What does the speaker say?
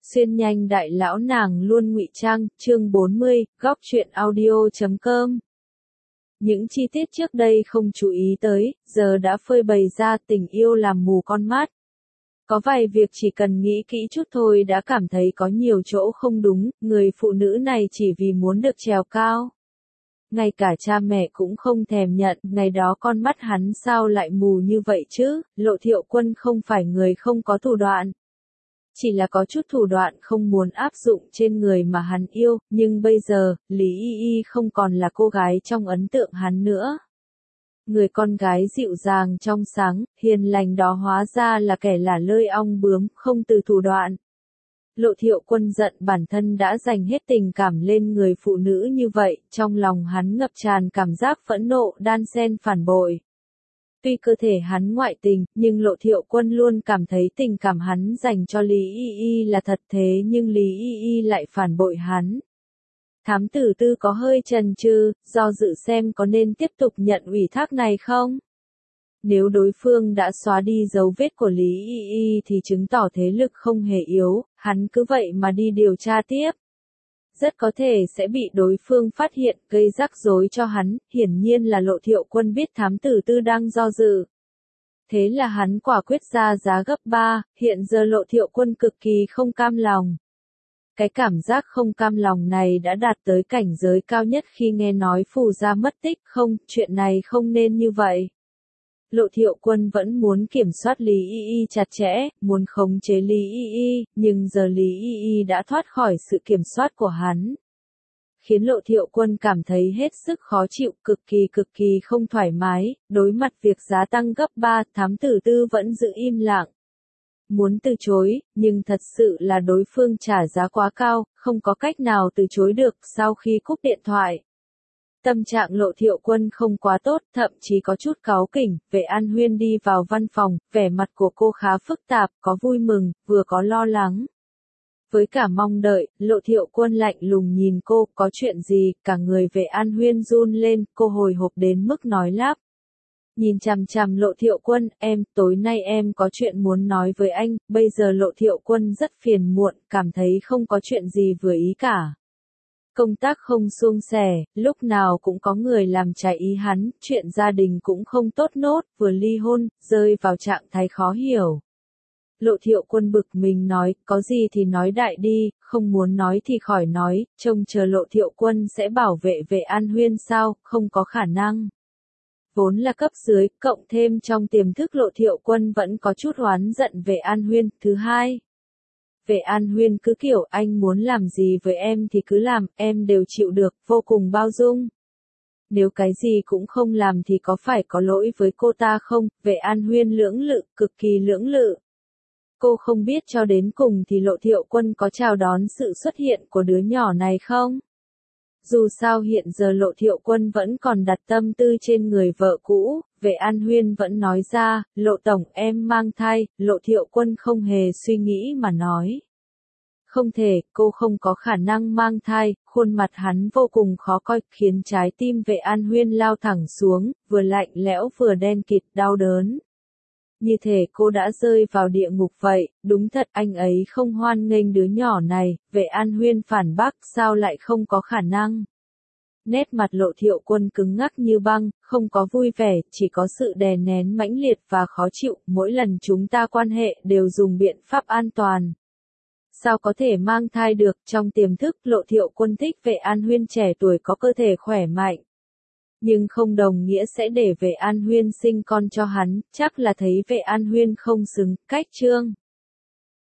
Xuyên nhanh đại lão nàng luôn ngụy trang, chương 40, góc truyện audio.com. Những chi tiết trước đây không chú ý tới, giờ đã phơi bày ra. Tình yêu làm mù con mắt. Có vài việc chỉ cần nghĩ kỹ chút thôi đã cảm thấy có nhiều chỗ không đúng, người phụ nữ này chỉ vì muốn được trèo cao. Ngay cả cha mẹ cũng không thèm nhận, ngày đó con mắt hắn sao lại mù như vậy chứ. Lộ Thiệu Quân không phải người không có thủ đoạn. Chỉ là có chút thủ đoạn không muốn áp dụng trên người mà hắn yêu, nhưng bây giờ, Lý Y Y không còn là cô gái trong ấn tượng hắn nữa. Người con gái dịu dàng trong sáng, hiền lành đó hóa ra là kẻ lả lơi ong bướm, không từ thủ đoạn. Lộ Thiệu Quân giận bản thân đã dành hết tình cảm lên người phụ nữ như vậy, trong lòng hắn ngập tràn cảm giác phẫn nộ đan xen phản bội. Tuy cơ thể hắn ngoại tình, nhưng Lộ Thiệu Quân luôn cảm thấy tình cảm hắn dành cho Lý Y Y là thật, thế nhưng Lý Y Y lại phản bội hắn. Thám tử Tư có hơi chần chừ, do dự xem có nên tiếp tục nhận ủy thác này không? Nếu đối phương đã xóa đi dấu vết của Lý Y Y thì chứng tỏ thế lực không hề yếu, hắn cứ vậy mà đi điều tra tiếp. Rất có thể sẽ bị đối phương phát hiện, gây rắc rối cho hắn, hiển nhiên là Lộ Thiệu Quân biết thám tử Tư đang do dự. Thế là hắn quả quyết ra giá gấp 3, hiện giờ Lộ Thiệu Quân cực kỳ không cam lòng. Cái cảm giác không cam lòng này đã đạt tới cảnh giới cao nhất khi nghe nói Phù Gia mất tích. Không, chuyện này không nên như vậy. Lộ Thiệu Quân vẫn muốn kiểm soát Lý Y Y chặt chẽ, muốn khống chế Lý Y Y, nhưng giờ Lý Y Y đã thoát khỏi sự kiểm soát của hắn. Khiến Lộ Thiệu Quân cảm thấy hết sức khó chịu, cực kỳ không thoải mái. Đối mặt việc giá tăng gấp 3, thám tử Tư vẫn giữ im lặng. Muốn từ chối, nhưng thật sự là đối phương trả giá quá cao, không có cách nào từ chối được. Sau khi cúp điện thoại, tâm trạng Lộ Thiệu Quân không quá tốt, thậm chí có chút cáu kỉnh. Vệ An Huyên đi vào văn phòng, vẻ mặt của cô khá phức tạp, có vui mừng, vừa có lo lắng. Với cả mong đợi, Lộ Thiệu Quân lạnh lùng nhìn cô, có chuyện gì? Cả người Vệ An Huyên run lên, cô hồi hộp đến mức nói lắp. Nhìn chằm chằm Lộ Thiệu Quân, tối nay em có chuyện muốn nói với anh. Bây giờ Lộ Thiệu Quân rất phiền muộn, cảm thấy không có chuyện gì vừa ý cả. Công tác không suôn sẻ, lúc nào cũng có người làm trái ý hắn, chuyện gia đình cũng không tốt nốt, vừa ly hôn, rơi vào trạng thái khó hiểu. Lộ Thiệu Quân bực mình nói, có gì thì nói đại đi, không muốn nói thì khỏi nói, trông chờ Lộ Thiệu Quân sẽ bảo vệ Vệ An Huyên sao, không có khả năng. Vốn là cấp dưới, cộng thêm trong tiềm thức Lộ Thiệu Quân vẫn có chút oán giận Vệ An Huyên. Thứ hai, Vệ An Huyên cứ kiểu anh muốn làm gì với em thì cứ làm, em đều chịu được, vô cùng bao dung. Nếu cái gì cũng không làm thì có phải có lỗi với cô ta không? Vệ An Huyên lưỡng lự, cực kỳ lưỡng lự. Cô không biết cho đến cùng thì Lộ Thiệu Quân có chào đón sự xuất hiện của đứa nhỏ này không? Dù sao hiện giờ Lộ Thiệu Quân vẫn còn đặt tâm tư trên người vợ cũ, Vệ An Huyên vẫn nói ra, Lộ Tổng em mang thai. Lộ Thiệu Quân không hề suy nghĩ mà nói. Không thể, cô không có khả năng mang thai. Khuôn mặt hắn vô cùng khó coi, khiến trái tim Vệ An Huyên lao thẳng xuống, vừa lạnh lẽo vừa đen kịt, đau đớn. Như thể cô đã rơi vào địa ngục vậy. Đúng thật, anh ấy không hoan nghênh đứa nhỏ này. Vệ An Huyên phản bác, sao lại không có khả năng? Nét mặt Lộ Thiệu Quân cứng ngắc như băng, không có vui vẻ, chỉ có sự đè nén mãnh liệt và khó chịu. Mỗi lần chúng ta quan hệ đều dùng biện pháp an toàn. Sao có thể mang thai được? Trong tiềm thức, Lộ Thiệu Quân thích Vệ An Huyên trẻ tuổi có cơ thể khỏe mạnh. Nhưng không đồng nghĩa sẽ để Vệ An Huyên sinh con cho hắn, chắc là thấy Vệ An Huyên không xứng. Cách chương